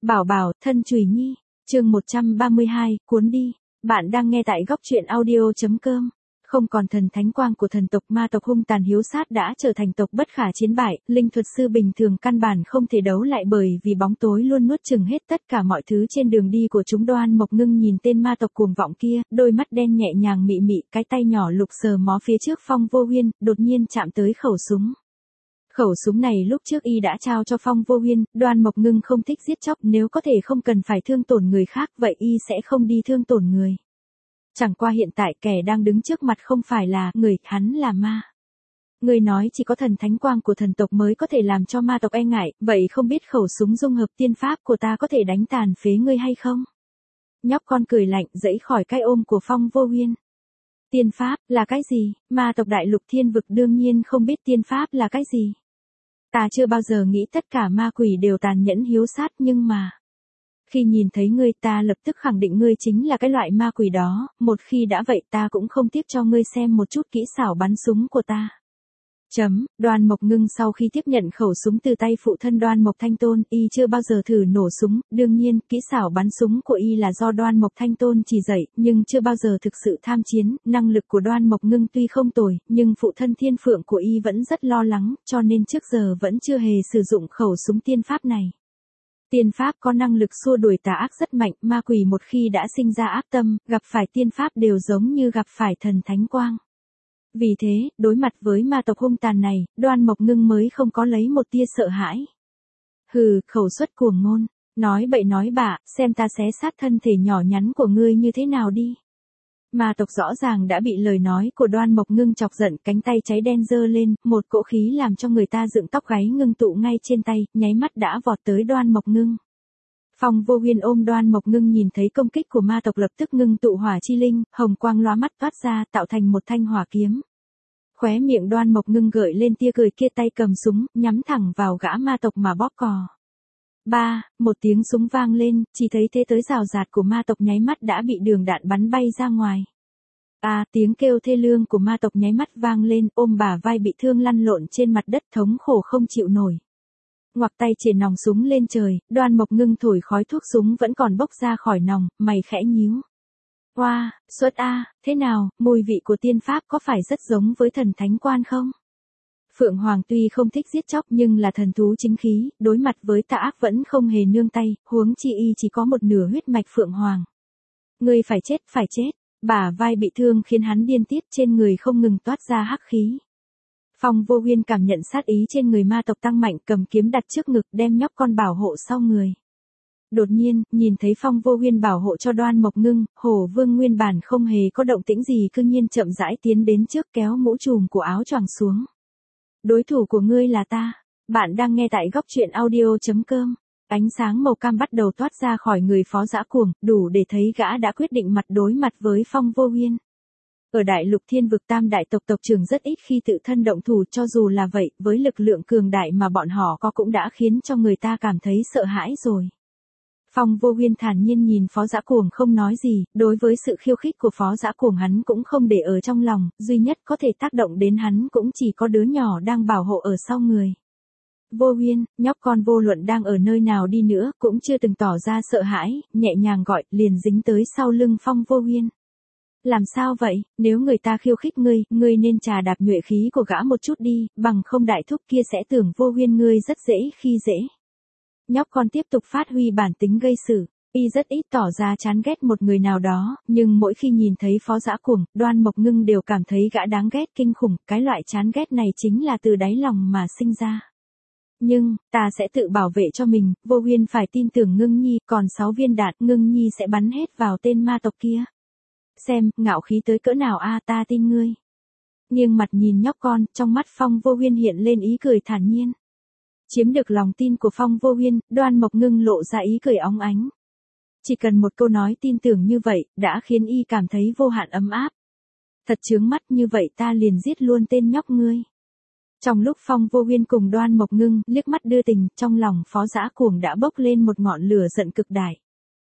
Bảo bảo, thân chùy nhi. Chương 132, cuốn đi. Bạn đang nghe tại góc truyện audio.com. Không còn thần thánh quang của thần tộc, ma tộc hung tàn hiếu sát đã trở thành tộc bất khả chiến bại, linh thuật sư bình thường căn bản không thể đấu lại bởi vì bóng tối luôn nuốt chửng hết tất cả mọi thứ trên đường đi của chúng. Đoan Mộc Ngưng nhìn tên ma tộc cuồng vọng kia, đôi mắt đen nhẹ nhàng mị mị, cái tay nhỏ lục sờ mó phía trước Phong Vô Huyên, đột nhiên chạm tới khẩu súng. Khẩu súng này lúc trước y đã trao cho Phong Vô Huyên. Đoan Mộc Ngưng không thích giết chóc, nếu có thể không cần phải thương tổn người khác vậy y sẽ không đi thương tổn người. Chẳng qua hiện tại kẻ đang đứng trước mặt không phải là người, hắn là ma. Người nói chỉ có thần thánh quang của thần tộc mới có thể làm cho ma tộc e ngại, vậy không biết khẩu súng dung hợp tiên pháp của ta có thể đánh tàn phế ngươi hay không? Nhóc con cười lạnh dẫy khỏi cái ôm của Phong Vô Huyên. Tiên pháp là cái gì? Ma tộc đại lục thiên vực đương nhiên không biết tiên pháp là cái gì. Ta chưa bao giờ nghĩ tất cả ma quỷ đều tàn nhẫn hiếu sát, nhưng mà khi nhìn thấy ngươi ta lập tức khẳng định ngươi chính là cái loại ma quỷ đó, một khi đã vậy ta cũng không tiếc cho ngươi xem một chút kỹ xảo bắn súng của ta. Đoan Mộc Ngưng sau khi tiếp nhận khẩu súng từ tay phụ thân Đoan Mộc Thanh Tôn, y chưa bao giờ thử nổ súng, đương nhiên, kỹ xảo bắn súng của y là do Đoan Mộc Thanh Tôn chỉ dạy, nhưng chưa bao giờ thực sự tham chiến. Năng lực của Đoan Mộc Ngưng tuy không tồi, nhưng phụ thân Thiên Phượng của y vẫn rất lo lắng, cho nên trước giờ vẫn chưa hề sử dụng khẩu súng tiên pháp này. Tiên pháp có năng lực xua đuổi tà ác rất mạnh, ma quỷ một khi đã sinh ra ác tâm, gặp phải tiên pháp đều giống như gặp phải thần thánh quang. Vì thế, đối mặt với ma tộc hung tàn này, Đoan Mộc Ngưng mới không có lấy một tia sợ hãi. Hừ, khẩu suất cuồng ngôn, nói bậy nói bạ, xem ta xé xác thân thể nhỏ nhắn của ngươi như thế nào đi. Ma tộc rõ ràng đã bị lời nói của Đoan Mộc Ngưng chọc giận, cánh tay cháy đen giơ lên, một cỗ khí làm cho người ta dựng tóc gáy ngưng tụ ngay trên tay, nháy mắt đã vọt tới Đoan Mộc Ngưng. Phong Vô Huyên ôm Đoan Mộc Ngưng nhìn thấy công kích của ma tộc lập tức ngưng tụ hỏa chi linh, hồng quang lóa mắt toát ra tạo thành một thanh hỏa kiếm. Khóe miệng Đoan Mộc Ngưng gợi lên tia cười, kia tay cầm súng, nhắm thẳng vào gã ma tộc mà bóp cò. Một tiếng súng vang lên, chỉ thấy thế tới rào rạt của ma tộc nháy mắt đã bị đường đạn bắn bay ra ngoài. Tiếng kêu thê lương của ma tộc nháy mắt vang lên, ôm bả vai bị thương lăn lộn trên mặt đất thống khổ không chịu nổi. Ngoặc tay chĩa nòng súng lên trời, Đoan Mộc Ngưng thổi khói thuốc súng vẫn còn bốc ra khỏi nòng, mày khẽ nhíu. Thế nào, mùi vị của tiên pháp có phải rất giống với thần thánh quan không? Phượng Hoàng tuy không thích giết chóc nhưng là thần thú chính khí, đối mặt với tà ác vẫn không hề nương tay, huống chi y chỉ có một nửa huyết mạch Phượng Hoàng. Ngươi phải chết, bả vai bị thương khiến hắn điên tiết, trên người không ngừng toát ra hắc khí. Phong Vô Huyên cảm nhận sát ý trên người ma tộc tăng mạnh, cầm kiếm đặt trước ngực đem nhóc con bảo hộ sau người. Đột nhiên, nhìn thấy Phong Vô Huyên bảo hộ cho Đoan Mộc Ngưng, Hổ Vương nguyên bản không hề có động tĩnh gì cư nhiên chậm rãi tiến đến trước kéo mũ trùm của áo choàng xuống. Đối thủ của ngươi là ta. Bạn đang nghe tại góc truyện audio.com. Ánh sáng màu cam bắt đầu toát ra khỏi người Phó Dã Cuồng, đủ để thấy gã đã quyết định mặt đối mặt với Phong Vô Huyên. Ở đại lục thiên vực tam đại tộc tộc trưởng rất ít khi tự thân động thủ, cho dù là vậy, với lực lượng cường đại mà bọn họ có cũng đã khiến cho người ta cảm thấy sợ hãi rồi. Phong Vô Huyên thản nhiên nhìn Phó Dã Cuồng không nói gì, đối với sự khiêu khích của Phó Dã Cuồng hắn cũng không để ở trong lòng, duy nhất có thể tác động đến hắn cũng chỉ có đứa nhỏ đang bảo hộ ở sau người. Vô Huyên, nhóc con vô luận đang ở nơi nào đi nữa cũng chưa từng tỏ ra sợ hãi, nhẹ nhàng gọi, liền dính tới sau lưng Phong Vô Huyên. Làm sao vậy, nếu người ta khiêu khích ngươi nên trà đạp nhuệ khí của gã một chút đi, bằng không đại thúc kia sẽ tưởng Vô Huyên ngươi rất dễ khi dễ. Nhóc con tiếp tục phát huy bản tính gây sự, y rất ít tỏ ra chán ghét một người nào đó, nhưng mỗi khi nhìn thấy Phó Dã Cuồng, Đoan Mộc Ngưng đều cảm thấy gã đáng ghét kinh khủng, cái loại chán ghét này chính là từ đáy lòng mà sinh ra. Nhưng, ta sẽ tự bảo vệ cho mình, Vô Huyên phải tin tưởng Ngưng Nhi, còn 6 viên đạn Ngưng Nhi sẽ bắn hết vào tên ma tộc kia. Xem, ngạo khí tới cỡ nào ta tin ngươi. Nghiêng mặt nhìn nhóc con, trong mắt Phong Vô Huyên hiện lên ý cười thản nhiên. Chiếm được lòng tin của Phong Vô Huyên, Đoan Mộc Ngưng lộ ra ý cười óng ánh. Chỉ cần một câu nói tin tưởng như vậy, đã khiến y cảm thấy vô hạn ấm áp. Thật chướng mắt, như vậy ta liền giết luôn tên nhóc ngươi. Trong lúc Phong Vô Huyên cùng Đoan Mộc Ngưng liếc mắt đưa tình, trong lòng Phó Dã Cuồng đã bốc lên một ngọn lửa giận cực đại.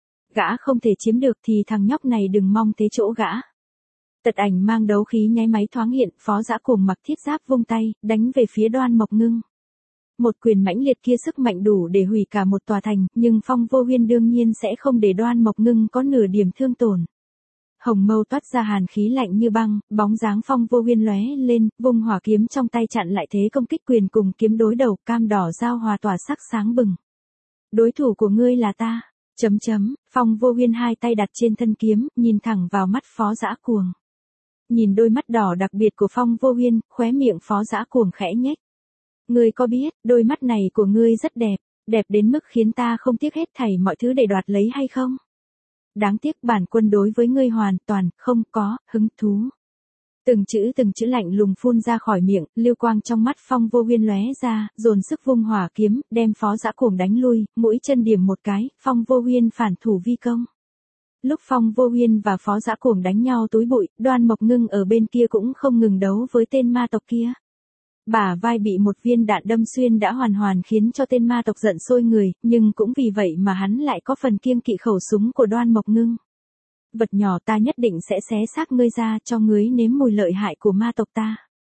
Gã không thể chiếm được thì thằng nhóc này đừng mong thế chỗ gã. Tật ảnh mang đấu khí nháy máy thoáng hiện, Phó Dã Cuồng mặc thiết giáp vung tay, đánh về phía Đoan Mộc Ngưng. một quyền mãnh liệt kia sức mạnh đủ để hủy cả một tòa thành, nhưng Phong Vô Huyên đương nhiên sẽ không để Đoan Mộc Ngưng có nửa điểm thương tổn. Hồng mâu toát ra hàn khí lạnh như băng, bóng dáng Phong Vô Huyên lóe lên, vung hỏa kiếm trong tay chặn lại thế công kích quyền cùng kiếm đối đầu, cam đỏ giao hòa tỏa sắc sáng bừng. Đối thủ của ngươi là ta. Phong Vô Huyên hai tay đặt trên thân kiếm, nhìn thẳng vào mắt Phó Dã Cuồng. Nhìn đôi mắt đỏ đặc biệt của Phong Vô Huyên, khóe miệng Phó Dã Cuồng khẽ nhếch. Ngươi có biết, đôi mắt này của ngươi rất đẹp, đẹp đến mức khiến ta không tiếc hết thảy mọi thứ để đoạt lấy hay không? Đáng tiếc bản quân đối với ngươi hoàn toàn không có hứng thú. Từng chữ lạnh lùng phun ra khỏi miệng, lưu quang trong mắt Phong Vô Huyên lóe ra, dồn sức vung hỏa kiếm, đem Phó Dã Cuồng đánh lui, mũi chân điểm một cái, Phong Vô Huyên phản thủ vi công. Lúc Phong Vô Huyên và Phó Dã Cuồng đánh nhau túi bụi, Đoan Mộc Ngưng ở bên kia cũng không ngừng đấu với tên ma tộc kia. Bả vai bị một viên đạn đâm xuyên đã hoàn khiến cho tên ma tộc giận sôi người, nhưng cũng vì vậy mà hắn lại có phần kiêng kỵ khẩu súng của Đoan Mộc Ngưng. Vật nhỏ, ta nhất định sẽ xé xác ngươi ra cho ngươi nếm mùi lợi hại của ma tộc ta.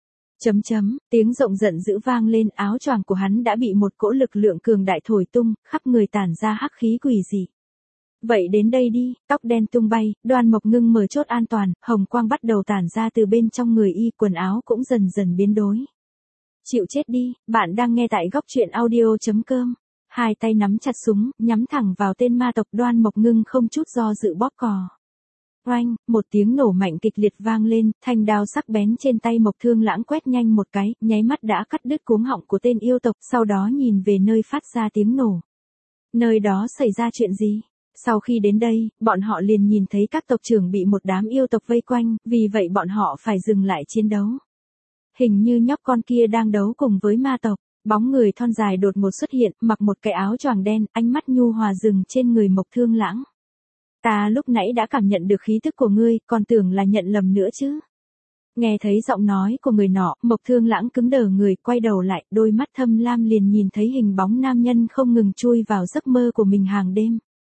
Tiếng rộng giận dữ vang lên, áo choàng của hắn đã bị một cỗ lực lượng cường đại thổi tung, khắp người tản ra hắc khí quỷ dị. Vậy đến đây đi, tóc đen tung bay, Đoan Mộc Ngưng mở chốt an toàn, hồng quang bắt đầu tản ra từ bên trong người y, quần áo cũng dần dần biến đổi. Chịu chết đi, bạn đang nghe tại góc truyện audio.com. Hai tay nắm chặt súng, nhắm thẳng vào tên ma tộc. Đoan Mộc Ngưng không chút do dự bóp cò. Oanh, một tiếng nổ mạnh kịch liệt vang lên, thanh đao sắc bén trên tay Mộc Thương Lãng quét nhanh một cái, nháy mắt đã cắt đứt cuống họng của tên yêu tộc, sau đó nhìn về nơi phát ra tiếng nổ. Nơi đó xảy ra chuyện gì? Sau khi đến đây, bọn họ liền nhìn thấy các tộc trưởng bị một đám yêu tộc vây quanh, vì vậy bọn họ phải dừng lại chiến đấu. Hình như nhóc con kia đang đấu cùng với ma tộc, bóng người thon dài đột ngột xuất hiện, mặc một cái áo choàng đen, ánh mắt nhu hòa dừng trên người Mộc Thương Lãng. Ta lúc nãy đã cảm nhận được khí tức của ngươi, còn tưởng là nhận lầm nữa chứ. Nghe thấy giọng nói của người nọ, Mộc Thương Lãng cứng đờ người, quay đầu lại, đôi mắt thâm lam liền nhìn thấy hình bóng nam nhân không ngừng chui vào giấc mơ của mình hàng đêm.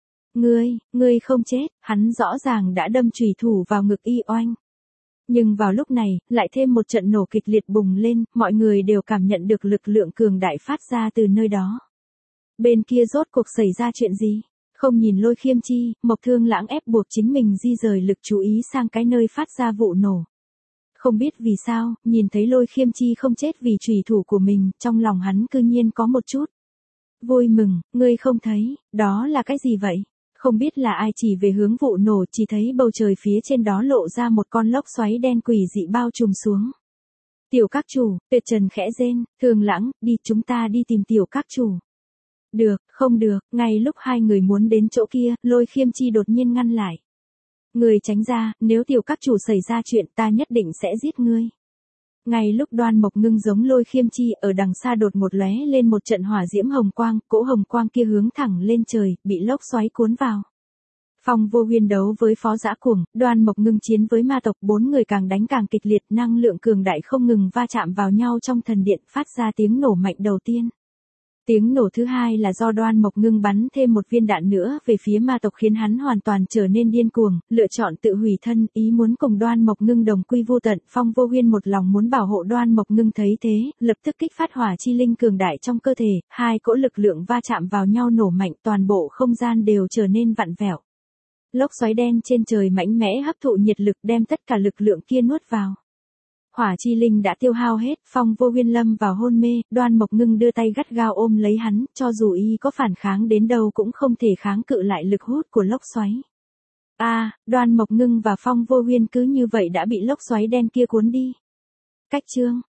Ngươi không chết, hắn rõ ràng đã đâm chùy thủ vào ngực y oanh. Nhưng vào lúc này, lại thêm một trận nổ kịch liệt bùng lên, mọi người đều cảm nhận được lực lượng cường đại phát ra từ nơi đó. Bên kia rốt cuộc xảy ra chuyện gì? Không nhìn Lôi Khiêm Chi, Mộc Thương Lãng ép buộc chính mình di rời lực chú ý sang cái nơi phát ra vụ nổ. Không biết vì sao, nhìn thấy Lôi Khiêm Chi không chết vì chùy thủ của mình, trong lòng hắn cư nhiên có một chút vui mừng. Ngươi không thấy, đó là cái gì vậy? Không biết là ai chỉ về hướng vụ nổ, chỉ thấy bầu trời phía trên đó lộ ra một con lốc xoáy đen quỷ dị bao trùm xuống. Tiểu các chủ, Tuyệt Trần khẽ rên, Thương Lãng, đi, chúng ta đi tìm tiểu các chủ. Được, không được, ngay lúc hai người muốn đến chỗ kia, Lôi Khiêm Chi đột nhiên ngăn lại. Người tránh ra, nếu tiểu các chủ xảy ra chuyện ta nhất định sẽ giết ngươi. Ngay lúc Đoan Mộc Ngưng giống Lôi Khiêm Chi, ở đằng xa đột một lóe lên một trận hỏa diễm hồng quang, cỗ hồng quang kia hướng thẳng lên trời, bị lốc xoáy cuốn vào. Phong Vô Huyên đấu với Phó Dã Cuồng, Đoan Mộc Ngưng chiến với ma tộc, bốn người càng đánh càng kịch liệt, năng lượng cường đại không ngừng va chạm vào nhau trong thần điện, phát ra tiếng nổ mạnh đầu tiên. Tiếng nổ thứ hai là do Đoan Mộc Ngưng bắn thêm một viên đạn nữa về phía ma tộc khiến hắn hoàn toàn trở nên điên cuồng, lựa chọn tự hủy thân, ý muốn cùng Đoan Mộc Ngưng đồng quy vô tận. Phong Vô Huyên một lòng muốn bảo hộ Đoan Mộc Ngưng thấy thế, lập tức kích phát hỏa chi linh cường đại trong cơ thể, hai cỗ lực lượng va chạm vào nhau nổ mạnh, toàn bộ không gian đều trở nên vặn vẹo. Lốc xoáy đen trên trời mạnh mẽ hấp thụ nhiệt lực đem tất cả lực lượng kia nuốt vào. Hỏa chi linh đã tiêu hao hết, Phong Vô Huyên lâm vào hôn mê, Đoan Mộc Ngưng đưa tay gắt gao ôm lấy hắn, cho dù y có phản kháng đến đâu cũng không thể kháng cự lại lực hút của lốc xoáy. Đoan Mộc Ngưng và Phong Vô Huyên cứ như vậy đã bị lốc xoáy đen kia cuốn đi. Cách chương